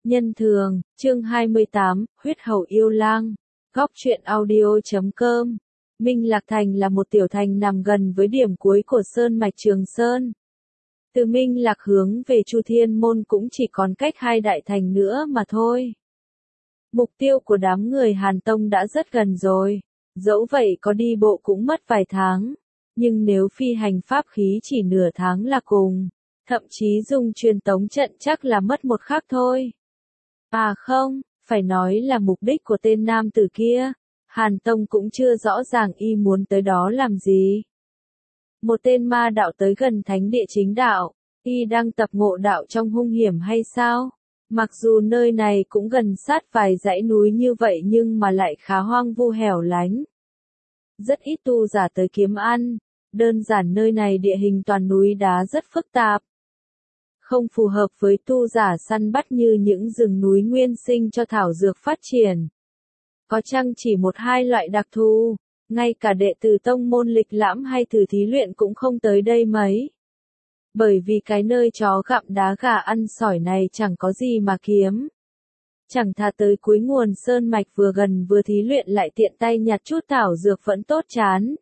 Nhân thường, chương 28, huyết hầu yêu lang. Góc truyện audio.com. Minh Lạc Thành là một tiểu thành nằm gần với điểm cuối của sơn mạch Trường Sơn. Từ Minh Lạc hướng về Chu Thiên Môn cũng chỉ còn cách 2 đại thành nữa mà thôi. Mục tiêu của đám người Hàn Tông đã rất gần rồi, dẫu vậy có đi bộ cũng mất vài tháng, nhưng nếu phi hành pháp khí chỉ nửa tháng là cùng, thậm chí dùng truyền tống trận chắc là mất một khắc thôi. À không, phải nói là mục đích của tên nam tử kia, Hàn Tông cũng chưa rõ ràng y muốn tới đó làm gì. Một tên ma đạo tới gần thánh địa chính đạo, y đang tập ngộ đạo trong hung hiểm hay sao? Mặc dù nơi này cũng gần sát vài dãy núi như vậy nhưng mà lại khá hoang vu hẻo lánh. Rất ít tu giả tới kiếm ăn, đơn giản nơi này địa hình toàn núi đá rất phức tạp. Không phù hợp với tu giả săn bắt như những rừng núi nguyên sinh cho thảo dược phát triển. Có chăng chỉ một hai loại đặc thù, ngay cả đệ tử tông môn lịch lãm hay thử thí luyện cũng không tới đây mấy. Bởi vì cái nơi chó gặm đá gà ăn sỏi này chẳng có gì mà kiếm. Chẳng thà tới cuối nguồn sơn mạch vừa gần vừa thí luyện lại tiện tay nhặt chút thảo dược vẫn tốt chán.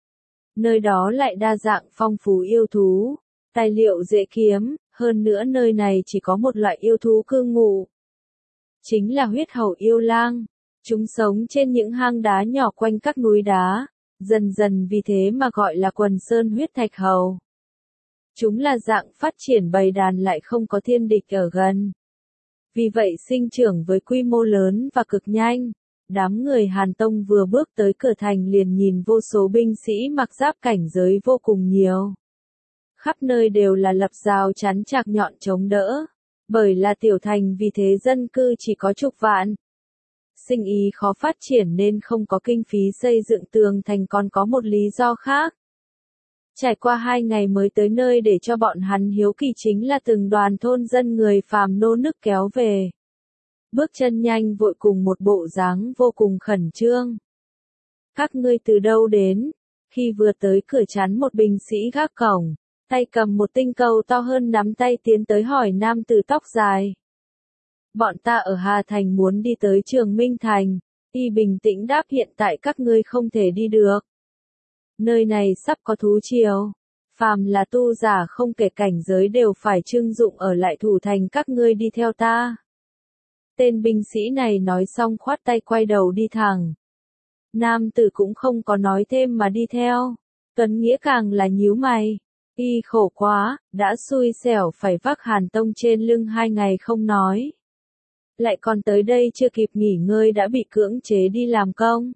Nơi đó lại đa dạng phong phú yêu thú, tài liệu dễ kiếm, hơn nữa nơi này chỉ có một loại yêu thú cư ngụ. Chính là huyết hầu yêu lang. Chúng sống trên những hang đá nhỏ quanh các núi đá, dần dần vì thế mà gọi là quần sơn huyết thạch hầu. Chúng là dạng phát triển bầy đàn lại không có thiên địch ở gần. Vì vậy sinh trưởng với quy mô lớn và cực nhanh. Đám người Hàn Tông vừa bước tới cửa thành liền nhìn vô số binh sĩ mặc giáp cảnh giới vô cùng nhiều. Khắp nơi đều là lập rào chắn chạc nhọn chống đỡ. Bởi là tiểu thành vì thế dân cư chỉ có chục vạn. Sinh ý khó phát triển nên không có kinh phí xây dựng tường thành, còn có một lý do khác. Trải qua 2 ngày mới tới nơi để cho bọn hắn hiếu kỳ chính là từng đoàn thôn dân người phàm nô nức kéo về. Bước chân nhanh vội cùng một bộ dáng vô cùng khẩn trương. Các ngươi từ đâu đến? Khi vừa tới cửa chắn một binh sĩ gác cổng, tay cầm một tinh cầu to hơn nắm tay tiến tới hỏi nam tử tóc dài. Bọn ta ở Hà Thành muốn đi tới Trường Minh Thành. Y bình tĩnh đáp hiện tại các ngươi không thể đi được. Nơi này sắp có thú triều. Phàm là tu giả không kể cảnh giới đều phải trưng dụng ở lại thủ thành, các ngươi đi theo ta. Tên binh sĩ này nói xong khoát tay quay đầu đi thẳng. Nam tử cũng không có nói thêm mà đi theo. Tuấn Nghĩa càng là nhíu mày. Y khổ quá, đã xui xẻo phải vác Hàn Tông trên lưng 2 ngày không nói. Lại còn tới đây chưa kịp nghỉ ngơi đã bị cưỡng chế đi làm công.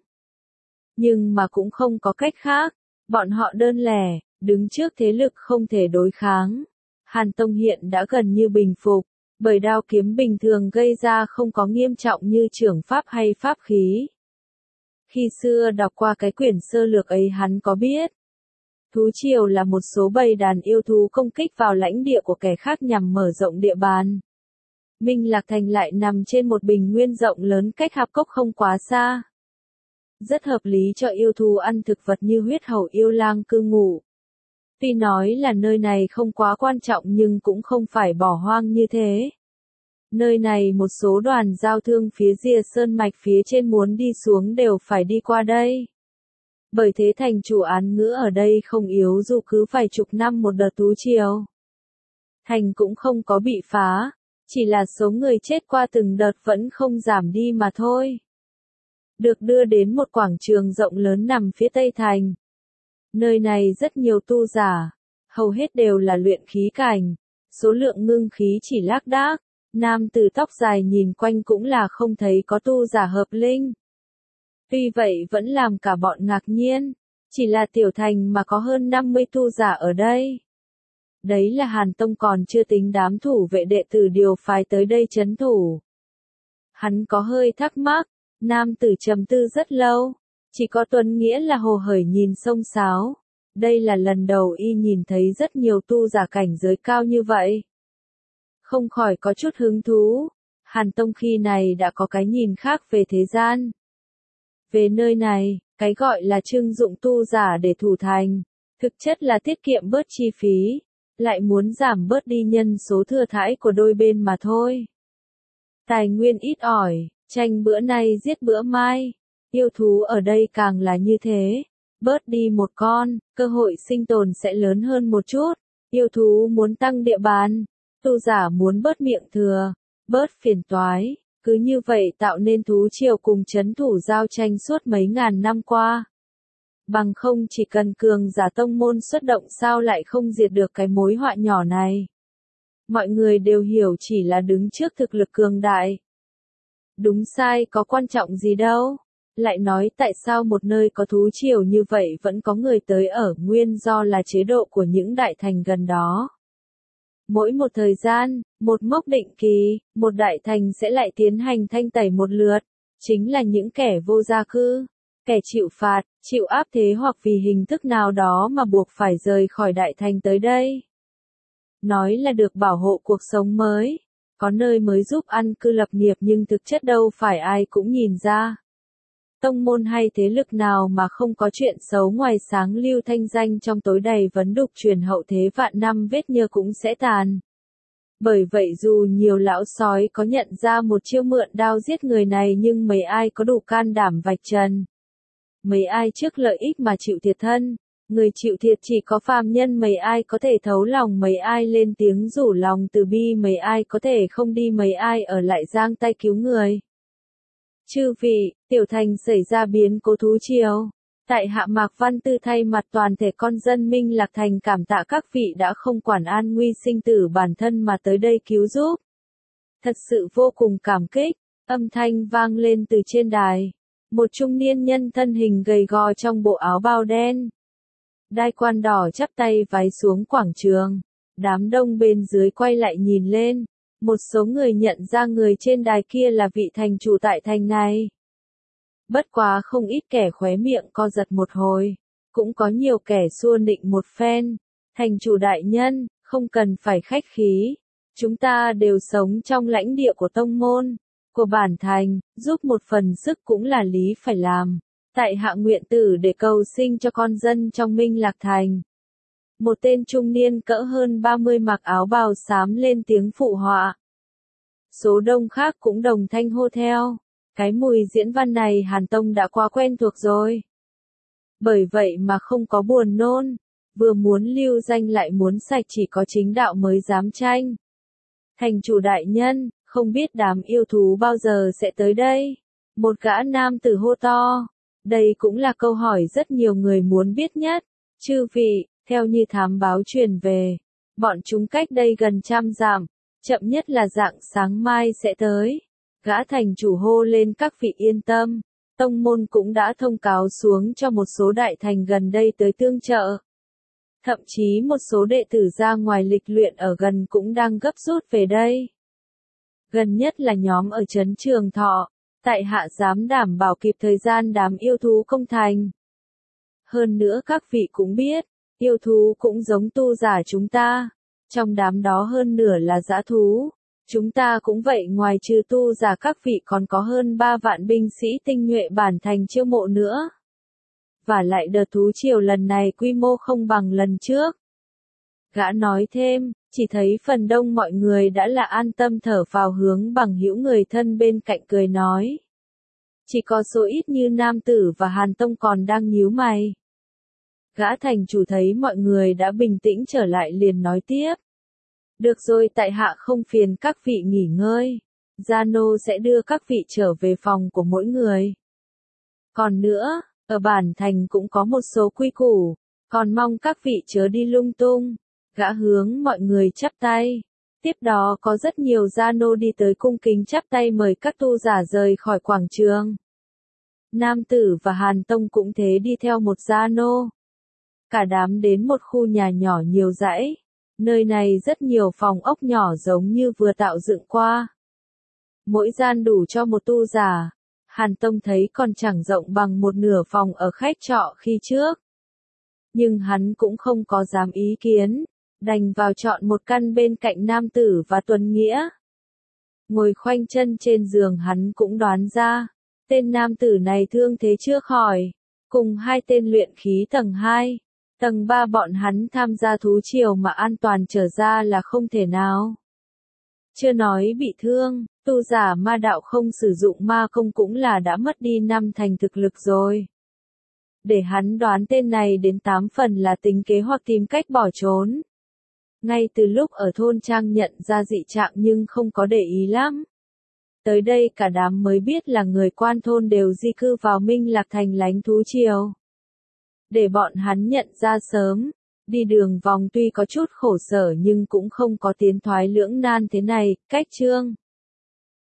Nhưng mà cũng không có cách khác, bọn họ đơn lẻ, đứng trước thế lực không thể đối kháng. Hàn Tông hiện đã gần như bình phục, bởi đao kiếm bình thường gây ra không có nghiêm trọng như chưởng pháp hay pháp khí. Khi xưa đọc qua cái quyển sơ lược ấy hắn có biết. Thú triều là một số bầy đàn yêu thú công kích vào lãnh địa của kẻ khác nhằm mở rộng địa bàn. Minh Lạc Thành lại nằm trên một bình nguyên rộng lớn cách hạp cốc không quá xa. Rất hợp lý cho yêu thú ăn thực vật như huyết hầu yêu lang cư ngụ. Tuy nói là nơi này không quá quan trọng nhưng cũng không phải bỏ hoang như thế. Nơi này một số đoàn giao thương phía rìa sơn mạch phía trên muốn đi xuống đều phải đi qua đây. Bởi thế thành chủ án ngữ ở đây không yếu dù cứ vài chục năm một đợt thú triều. Thành cũng không có bị phá. Chỉ là số người chết qua từng đợt vẫn không giảm đi mà thôi. Được đưa đến một quảng trường rộng lớn nằm phía tây thành. Nơi này rất nhiều tu giả, hầu hết đều là luyện khí cảnh, số lượng ngưng khí chỉ lác đác. Nam tử tóc dài nhìn quanh cũng là không thấy có tu giả hợp linh. Tuy vậy vẫn làm cả bọn ngạc nhiên, chỉ là tiểu thành mà có hơn 50 tu giả ở đây. Đấy là Hàn Tông còn chưa tính đám thủ vệ đệ tử điều phái tới đây trấn thủ. Hắn có hơi thắc mắc, nam tử trầm tư rất lâu, chỉ có Tuấn Nghĩa là hồ hởi nhìn xông xáo. Đây là lần đầu y nhìn thấy rất nhiều tu giả cảnh giới cao như vậy. Không khỏi có chút hứng thú, Hàn Tông khi này đã có cái nhìn khác về thế gian. Về nơi này, cái gọi là trưng dụng tu giả để thủ thành, thực chất là tiết kiệm bớt chi phí. Lại muốn giảm bớt đi nhân số thừa thãi của đôi bên mà thôi. Tài nguyên ít ỏi, tranh bữa nay giết bữa mai. Yêu thú ở đây càng là như thế. Bớt đi một con, cơ hội sinh tồn sẽ lớn hơn một chút. Yêu thú muốn tăng địa bàn, tu giả muốn bớt miệng thừa, bớt phiền toái. Cứ như vậy tạo nên thú triều cùng trấn thủ giao tranh suốt mấy ngàn năm qua. Bằng không chỉ cần cường giả tông môn xuất động sao lại không diệt được cái mối họa nhỏ này. Mọi người đều hiểu chỉ là đứng trước thực lực cường đại. Đúng sai có quan trọng gì đâu. Lại nói tại sao một nơi có thú triều như vậy vẫn có người tới ở, nguyên do là chế độ của những đại thành gần đó. Mỗi một thời gian, một mốc định kỳ, một đại thành sẽ lại tiến hành thanh tẩy một lượt, chính là những kẻ vô gia cư, kẻ chịu phạt, chịu áp thế hoặc vì hình thức nào đó mà buộc phải rời khỏi đại thành tới đây. Nói là được bảo hộ cuộc sống mới, có nơi mới giúp ăn cư lập nghiệp nhưng thực chất đâu phải ai cũng nhìn ra. Tông môn hay thế lực nào mà không có chuyện xấu ngoài sáng lưu thanh danh trong tối đầy vấn đục truyền hậu thế vạn năm vết nhơ cũng sẽ tàn. Bởi vậy dù nhiều lão sói có nhận ra một chiêu mượn đao giết người này nhưng mấy ai có đủ can đảm vạch trần. Mấy ai trước lợi ích mà chịu thiệt thân, người chịu thiệt chỉ có phàm nhân, mấy ai có thể thấu lòng, mấy ai lên tiếng rủ lòng từ bi, mấy ai có thể không đi, mấy ai ở lại giang tay cứu người. Chư vị, tiểu thành xảy ra biến cố thú triều. Tại hạ Mạc Văn Tư thay mặt toàn thể con dân Minh Lạc Thành cảm tạ các vị đã không quản an nguy sinh tử bản thân mà tới đây cứu giúp. Thật sự vô cùng cảm kích. Âm thanh vang lên từ trên đài. Một trung niên nhân thân hình gầy gò trong bộ áo bào đen, đai quan đỏ chắp tay vái xuống quảng trường. Đám đông bên dưới quay lại nhìn lên. Một số người nhận ra người trên đài kia là vị thành chủ tại thành này. Bất quá không ít kẻ khóe miệng co giật một hồi. Cũng có nhiều kẻ xua nịnh một phen. Thành chủ đại nhân, không cần phải khách khí. Chúng ta đều sống trong lãnh địa của tông môn, của bản thành, giúp một phần sức cũng là lý phải làm. Tại hạ nguyện tử để cầu sinh cho con dân trong Minh Lạc Thành. Một tên trung niên cỡ hơn 30 mặc áo bào xám lên tiếng phụ họa. Số đông khác cũng đồng thanh hô theo. Cái mùi diễn văn này Hàn Tông đã quá quen thuộc rồi. Bởi vậy mà không có buồn nôn. Vừa muốn lưu danh lại muốn sạch, chỉ có chính đạo mới dám tranh. Thành chủ đại nhân, không biết đám yêu thú bao giờ sẽ tới đây? Một gã nam tử hô to. Đây cũng là câu hỏi rất nhiều người muốn biết nhất. Chư vị, theo như thám báo truyền về, bọn chúng cách đây gần 100 dặm, chậm nhất là rạng sáng mai sẽ tới. Gã thành chủ hô lên, các vị yên tâm, tông môn cũng đã thông cáo xuống cho một số đại thành gần đây tới tương trợ. Thậm chí một số đệ tử ra ngoài lịch luyện ở gần cũng đang gấp rút về đây. Gần nhất là nhóm ở trấn Trường Thọ, tại hạ dám đảm bảo kịp thời gian đám yêu thú công thành. Hơn nữa các vị cũng biết, yêu thú cũng giống tu giả chúng ta, trong đám đó hơn nửa là dã thú. Chúng ta cũng vậy, ngoài trừ tu giả các vị còn có hơn 3 vạn binh sĩ tinh nhuệ bản thành chiêu mộ nữa. Và lại đợt thú triều lần này quy mô không bằng lần trước. Gã nói thêm, chỉ thấy phần đông mọi người đã là an tâm thở phào, hướng bằng hữu người thân bên cạnh cười nói. Chỉ có số ít như nam tử và Hàn Tông còn đang nhíu mày. Gã thành chủ thấy mọi người đã bình tĩnh trở lại liền nói tiếp. Được rồi, tại hạ không phiền các vị nghỉ ngơi. Gia nô sẽ đưa các vị trở về phòng của mỗi người. Còn nữa, ở bản thành cũng có một số quy củ, còn mong các vị chớ đi lung tung. Gã hướng mọi người chắp tay. Tiếp đó có rất nhiều gia nô đi tới cung kính chắp tay mời các tu giả rời khỏi quảng trường. Nam tử và Hàn Tông cũng thế đi theo một gia nô. Cả đám đến một khu nhà nhỏ nhiều dãy. Nơi này rất nhiều phòng ốc nhỏ giống như vừa tạo dựng qua. Mỗi gian đủ cho một tu giả. Hàn Tông thấy còn chẳng rộng bằng một nửa phòng ở khách trọ khi trước. Nhưng hắn cũng không có dám ý kiến, đành vào chọn một căn bên cạnh nam tử và Tuấn Nghĩa. Ngồi khoanh chân trên giường, hắn cũng đoán ra, tên nam tử này thương thế chưa khỏi, cùng hai tên luyện khí tầng 2, tầng 3 bọn hắn tham gia thú triều mà an toàn trở ra là không thể nào. Chưa nói bị thương, Tu giả ma đạo không sử dụng ma công cũng là đã mất đi 5 thành thực lực rồi. Để hắn đoán tên này đến 8 phần là tính kế hoặc tìm cách bỏ trốn. Ngay từ lúc ở thôn trang nhận ra dị trạng nhưng không có để ý lắm. Tới đây cả đám mới biết là người quan thôn đều di cư vào Minh Lạc Thành lánh thú triều. Để bọn hắn nhận ra sớm, đi đường vòng tuy có chút khổ sở nhưng cũng không có tiến thoái lưỡng nan thế này, cách chương.